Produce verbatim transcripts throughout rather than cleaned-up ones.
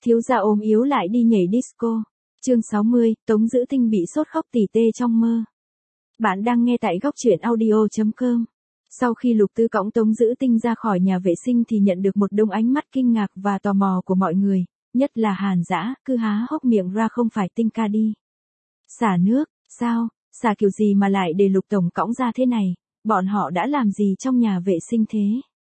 Thiếu gia ốm yếu lại đi nhảy disco. Chương sáu mươi, Tống Dữ Tinh bị sốt khóc tỉ tê trong mơ. Bạn đang nghe tại góc truyện audio chấm com. Sau khi Lục Tứ cõng Tống Dữ Tinh ra khỏi nhà vệ sinh thì nhận được một đống ánh mắt kinh ngạc và tò mò của mọi người, nhất là Hàn Dã, cứ há hốc miệng ra không phải Tinh ca đi. Xả nước, sao, xả kiểu gì mà lại để Lục Tổng cõng ra thế này, bọn họ đã làm gì trong nhà vệ sinh thế?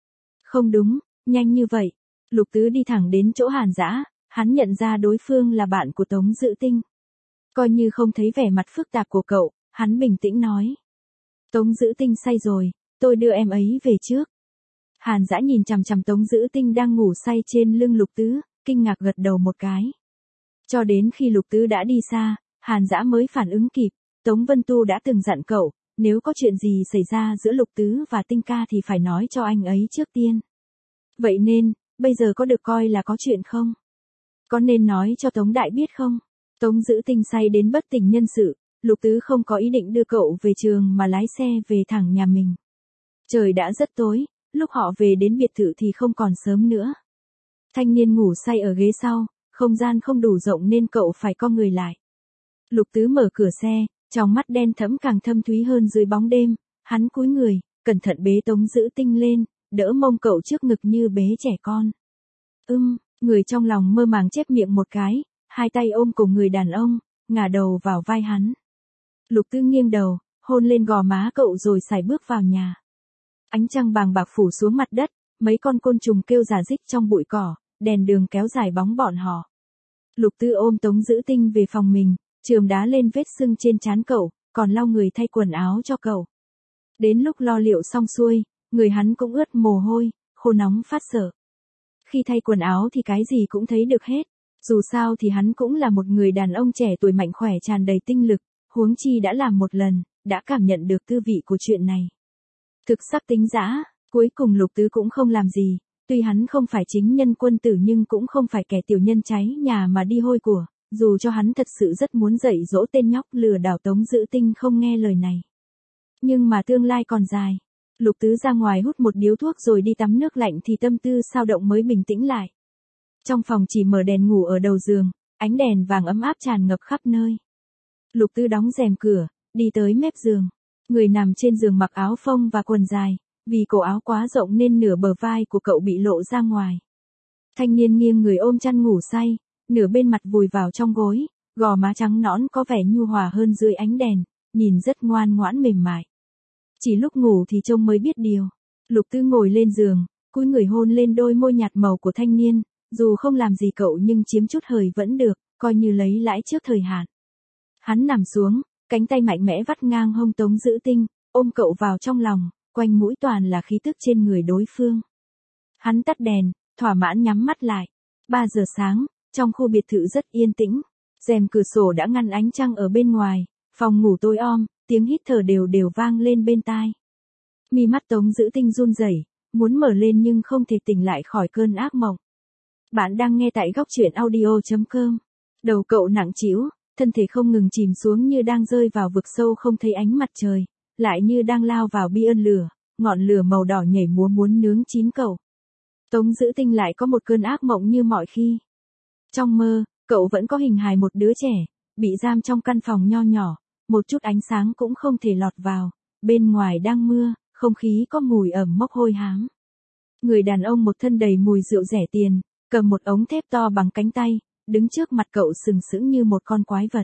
Không đúng, nhanh như vậy. Lục Tứ đi thẳng đến chỗ Hàn Dã, hắn nhận ra đối phương là bạn của Tống Dữ Tinh. Coi như không thấy vẻ mặt phức tạp của cậu, hắn bình tĩnh nói. Tống Dữ Tinh say rồi, tôi đưa em ấy về trước. Hàn Dã nhìn chằm chằm Tống Dữ Tinh đang ngủ say trên lưng Lục Tứ, kinh ngạc gật đầu một cái. Cho đến khi Lục Tứ đã đi xa, Hàn Dã mới phản ứng kịp, Tống Vân Tu đã từng dặn cậu, nếu có chuyện gì xảy ra giữa Lục Tứ và Tinh ca thì phải nói cho anh ấy trước tiên. Vậy nên, bây giờ có được coi là có chuyện không? Có nên nói cho Tống Đại biết không? Tống Dữ Tinh say đến bất tỉnh nhân sự, Lục Tứ không có ý định đưa cậu về trường mà lái xe về thẳng nhà mình. Trời đã rất tối, lúc họ về đến biệt thự thì không còn sớm nữa. Thanh niên ngủ say ở ghế sau, không gian không đủ rộng nên cậu phải co người lại. Lục Tứ mở cửa xe, trong mắt đen thẫm càng thâm thúy hơn dưới bóng đêm, hắn cúi người, cẩn thận bế Tống Dữ Tinh lên, đỡ mông cậu trước ngực như bế trẻ con. Ưm, người trong lòng mơ màng chép miệng một cái, hai tay ôm cổ người đàn ông, ngả đầu vào vai hắn. Lục Tứ nghiêng đầu, hôn lên gò má cậu rồi sải bước vào nhà. Ánh trăng bàng bạc phủ xuống mặt đất, mấy con côn trùng kêu rả rích trong bụi cỏ, đèn đường kéo dài bóng bọn họ. Lục Tứ ôm Tống Dữ Tinh về phòng mình, chườm đá lên vết sưng trên trán cậu, còn lau người thay quần áo cho cậu. Đến lúc lo liệu xong xuôi, người hắn cũng ướt mồ hôi, khô nóng phát sợ. Khi thay quần áo thì cái gì cũng thấy được hết, dù sao thì hắn cũng là một người đàn ông trẻ tuổi mạnh khỏe tràn đầy tinh lực, huống chi đã làm một lần, đã cảm nhận được tư vị của chuyện này. Thực sắc tính dã, cuối cùng Lục Tứ cũng không làm gì, tuy hắn không phải chính nhân quân tử nhưng cũng không phải kẻ tiểu nhân cháy nhà mà đi hôi của, dù cho hắn thật sự rất muốn dạy dỗ tên nhóc lừa đảo Tống Dữ Tinh không nghe lời này. Nhưng mà tương lai còn dài. Lục Tứ ra ngoài hút một điếu thuốc rồi đi tắm nước lạnh thì tâm tư sao động mới bình tĩnh lại. Trong phòng chỉ mở đèn ngủ ở đầu giường, ánh đèn vàng ấm áp tràn ngập khắp nơi. Lục Tứ đóng rèm cửa, đi tới mép giường. Người nằm trên giường mặc áo phông và quần dài, vì cổ áo quá rộng nên nửa bờ vai của cậu bị lộ ra ngoài. Thanh niên nghiêng người ôm chăn ngủ say, nửa bên mặt vùi vào trong gối, gò má trắng nõn có vẻ nhu hòa hơn dưới ánh đèn, nhìn rất ngoan ngoãn mềm mại. Chỉ lúc ngủ thì trông mới biết điều. Lục Tứ ngồi lên giường, cúi người hôn lên đôi môi nhạt màu của thanh niên, dù không làm gì cậu nhưng chiếm chút hời vẫn được, coi như lấy lãi trước thời hạn. Hắn nằm xuống, cánh tay mạnh mẽ vắt ngang hông Tống Dữ Tinh, ôm cậu vào trong lòng, quanh mũi toàn là khí tức trên người đối phương. Hắn tắt đèn, thỏa mãn nhắm mắt lại. ba giờ sáng, trong khu biệt thự rất yên tĩnh, rèm cửa sổ đã ngăn ánh trăng ở bên ngoài, phòng ngủ tối om, tiếng hít thở đều đều vang lên bên tai. Mi mắt Tống Dữ Tinh run rẩy, muốn mở lên nhưng không thể tỉnh lại khỏi cơn ác mộng. Bạn đang nghe tại góc truyện audio chấm com. Đầu cậu nặng trĩu, thân thể không ngừng chìm xuống như đang rơi vào vực sâu không thấy ánh mặt trời, lại như đang lao vào bi ơn lửa, ngọn lửa màu đỏ nhảy múa muốn nướng chín cậu. Tống Dữ Tinh lại có một cơn ác mộng như mọi khi. Trong mơ, cậu vẫn có hình hài một đứa trẻ, bị giam trong căn phòng nho nhỏ, một chút ánh sáng cũng không thể lọt vào, bên ngoài đang mưa, không khí có mùi ẩm mốc hôi hám. Người đàn ông một thân đầy mùi rượu rẻ tiền, cầm một ống thép to bằng cánh tay, đứng trước mặt cậu sừng sững như một con quái vật.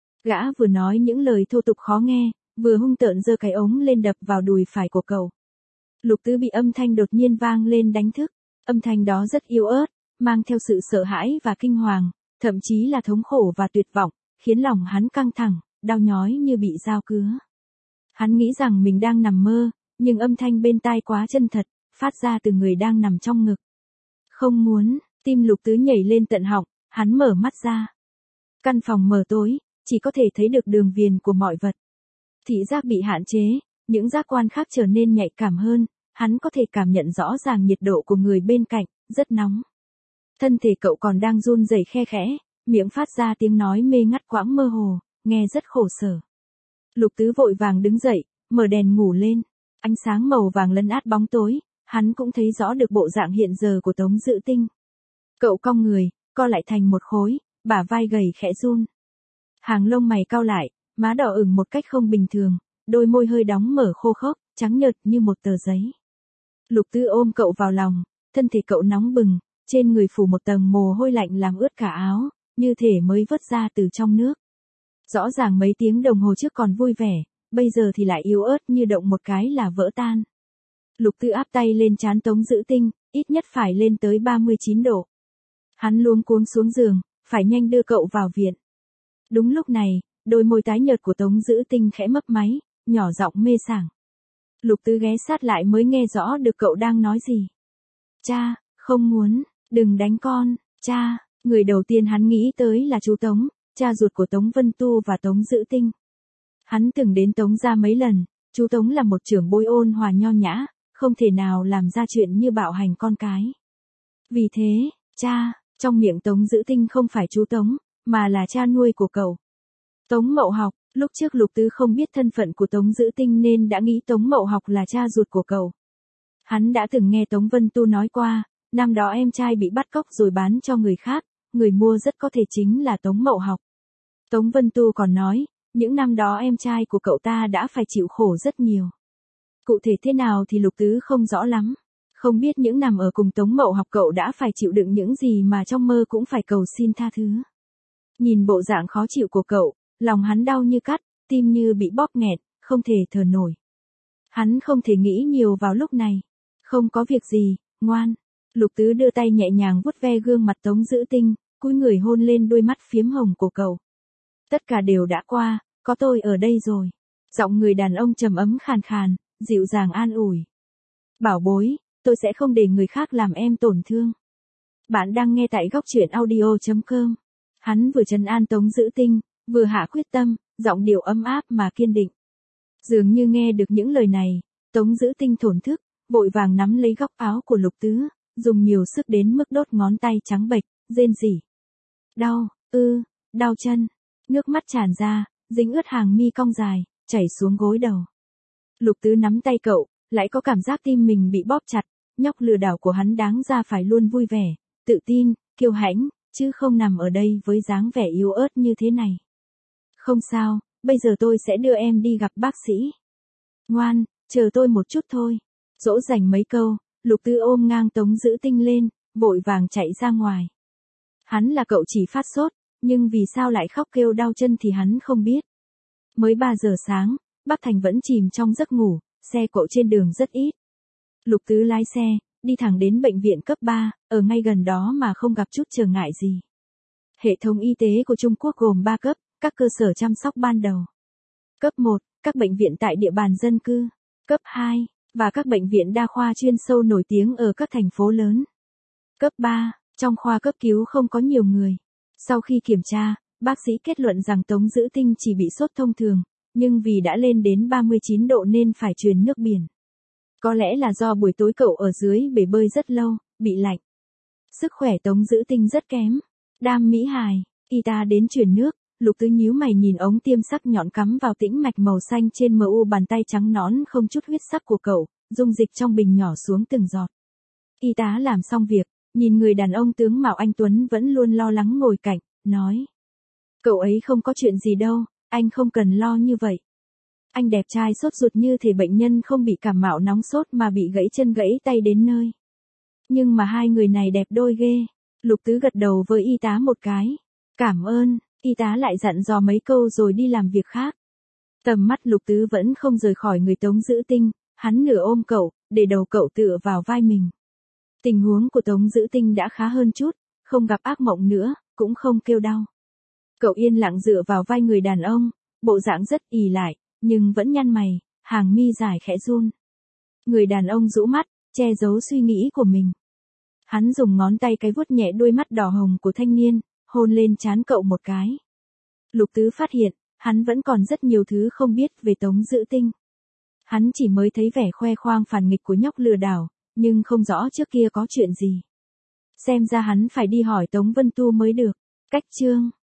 Gã vừa nói những lời thô tục khó nghe, vừa hung tợn giơ cái ống lên đập vào đùi phải của cậu. Lục Tứ bị âm thanh đột nhiên vang lên đánh thức, âm thanh đó rất yếu ớt, mang theo sự sợ hãi và kinh hoàng, thậm chí là thống khổ và tuyệt vọng, khiến lòng hắn căng thẳng, đau nhói như bị dao cứa. Hắn nghĩ rằng mình đang nằm mơ, nhưng âm thanh bên tai quá chân thật, phát ra từ người đang nằm trong ngực. Không muốn, tim Lục Tứ nhảy lên tận họng, hắn mở mắt ra. Căn phòng mờ tối, chỉ có thể thấy được đường viền của mọi vật. Thị giác bị hạn chế, những giác quan khác trở nên nhạy cảm hơn, hắn có thể cảm nhận rõ ràng nhiệt độ của người bên cạnh, rất nóng. Thân thể cậu còn đang run rẩy khe khẽ, miệng phát ra tiếng nói mê ngắt quãng mơ hồ, nghe rất khổ sở. Lục Tứ vội vàng đứng dậy, mở đèn ngủ lên, ánh sáng màu vàng lấn át bóng tối, hắn cũng thấy rõ được bộ dạng hiện giờ của Tống Dữ Tinh. Cậu cong người, co lại thành một khối, bả vai gầy khẽ run. Hàng lông mày cau lại, má đỏ ửng một cách không bình thường, đôi môi hơi đóng mở khô khốc, trắng nhợt như một tờ giấy. Lục Tư ôm cậu vào lòng, thân thể cậu nóng bừng, trên người phủ một tầng mồ hôi lạnh làm ướt cả áo, như thể mới vớt ra từ trong nước. Rõ ràng mấy tiếng đồng hồ trước còn vui vẻ, bây giờ thì lại yếu ớt như động một cái là vỡ tan. Lục Tư áp tay lên trán Tống Dữ Tinh, ít nhất phải lên tới ba mươi chín độ. Hắn luống cuống xuống giường, phải nhanh đưa cậu vào viện. Đúng lúc này, đôi môi tái nhợt của Tống Dữ Tinh khẽ mấp máy, nhỏ giọng mê sảng. Lục Tư ghé sát lại mới nghe rõ được cậu đang nói gì. Cha, không muốn, đừng đánh con, cha. Người đầu tiên hắn nghĩ tới là chú Tống, cha ruột của Tống Vân Tu và Tống Dữ Tinh. Hắn từng đến Tống gia mấy lần, chú Tống là một trưởng bối ôn hòa nho nhã, không thể nào làm ra chuyện như bạo hành con cái. Vì thế, cha, trong miệng Tống Dữ Tinh không phải chú Tống, mà là cha nuôi của cậu. Tống Mậu Học, lúc trước Lục Tư không biết thân phận của Tống Dữ Tinh nên đã nghĩ Tống Mậu Học là cha ruột của cậu. Hắn đã từng nghe Tống Vân Tu nói qua, năm đó em trai bị bắt cóc rồi bán cho người khác, người mua rất có thể chính là Tống Mậu Học. Tống Vân Tu còn nói, những năm đó em trai của cậu ta đã phải chịu khổ rất nhiều. Cụ thể thế nào thì Lục Tứ không rõ lắm. Không biết những năm ở cùng Tống Mậu Học cậu đã phải chịu đựng những gì mà trong mơ cũng phải cầu xin tha thứ. Nhìn bộ dạng khó chịu của cậu, lòng hắn đau như cắt, tim như bị bóp nghẹt, không thể thở nổi. Hắn không thể nghĩ nhiều vào lúc này. Không có việc gì, ngoan. Lục Tứ đưa tay nhẹ nhàng vuốt ve gương mặt Tống Dữ Tinh, cúi người hôn lên đôi mắt phiếm hồng của cậu. Tất cả đều đã qua, có tôi ở đây rồi. Giọng người đàn ông trầm ấm khàn khàn, dịu dàng an ủi. Bảo bối, tôi sẽ không để người khác làm em tổn thương. Bạn đang nghe tại góc truyện audio chấm com. Hắn vừa trấn an Tống Dữ Tinh, vừa hạ quyết tâm, giọng điệu ấm áp mà kiên định. Dường như nghe được những lời này, Tống Dữ Tinh thổn thức, vội vàng nắm lấy góc áo của Lục Tứ, dùng nhiều sức đến mức đốt ngón tay trắng bệch, rên rỉ. Đau, ư, đau chân. Nước mắt tràn ra, dính ướt hàng mi cong dài, chảy xuống gối đầu. Lục Tứ nắm tay cậu, lại có cảm giác tim mình bị bóp chặt, nhóc lừa đảo của hắn đáng ra phải luôn vui vẻ, tự tin, kiêu hãnh, chứ không nằm ở đây với dáng vẻ yếu ớt như thế này. Không sao, bây giờ tôi sẽ đưa em đi gặp bác sĩ. Ngoan, chờ tôi một chút thôi. Dỗ dành mấy câu, Lục Tứ ôm ngang Tống Dữ Tinh lên, vội vàng chạy ra ngoài. Hắn là cậu chỉ phát sốt, nhưng vì sao lại khóc kêu đau chân thì hắn không biết. Mới ba giờ sáng, Bắc Thành vẫn chìm trong giấc ngủ, xe cộ trên đường rất ít. Lục Tứ lái xe, đi thẳng đến bệnh viện cấp ba, ở ngay gần đó mà không gặp chút trở ngại gì. Hệ thống y tế của Trung Quốc gồm ba cấp, các cơ sở chăm sóc ban đầu. Cấp một, các bệnh viện tại địa bàn dân cư. Cấp hai, và các bệnh viện đa khoa chuyên sâu nổi tiếng ở các thành phố lớn. Cấp ba, trong khoa cấp cứu không có nhiều người. Sau khi kiểm tra, bác sĩ kết luận rằng Tống Dữ Tinh chỉ bị sốt thông thường, nhưng vì đã lên đến ba mươi chín độ nên phải truyền nước biển. Có lẽ là do buổi tối cậu ở dưới bể bơi rất lâu, bị lạnh. Sức khỏe Tống Dữ Tinh rất kém. Đam mỹ hài, y tá đến truyền nước, Lục Tứ nhíu mày nhìn ống tiêm sắc nhọn cắm vào tĩnh mạch màu xanh trên mờ u bàn tay trắng nõn không chút huyết sắc của cậu, dung dịch trong bình nhỏ xuống từng giọt. Y tá làm xong việc, nhìn người đàn ông tướng mạo anh tuấn vẫn luôn lo lắng ngồi cạnh, nói. Cậu ấy không có chuyện gì đâu, anh không cần lo như vậy. Anh đẹp trai sốt ruột như thể bệnh nhân không bị cảm mạo nóng sốt mà bị gãy chân gãy tay đến nơi. Nhưng mà hai người này đẹp đôi ghê. Lục Tứ gật đầu với y tá một cái. Cảm ơn, y tá lại dặn dò mấy câu rồi đi làm việc khác. Tầm mắt Lục Tứ vẫn không rời khỏi người Tống Dữ Tinh, hắn nửa ôm cậu, để đầu cậu tựa vào vai mình. Tình huống của Tống Dữ Tinh đã khá hơn chút, không gặp ác mộng nữa, cũng không kêu đau. Cậu yên lặng dựa vào vai người đàn ông, bộ dạng rất ì lại, nhưng vẫn nhăn mày, hàng mi dài khẽ run. Người đàn ông rũ mắt, che giấu suy nghĩ của mình. Hắn dùng ngón tay cái vuốt nhẹ đôi mắt đỏ hồng của thanh niên, hôn lên trán cậu một cái. Lục Tứ phát hiện, hắn vẫn còn rất nhiều thứ không biết về Tống Dữ Tinh. Hắn chỉ mới thấy vẻ khoe khoang phản nghịch của nhóc lừa đảo, nhưng không rõ trước kia có chuyện gì. Xem ra hắn phải đi hỏi Tống Vân Tu mới được. Cách chương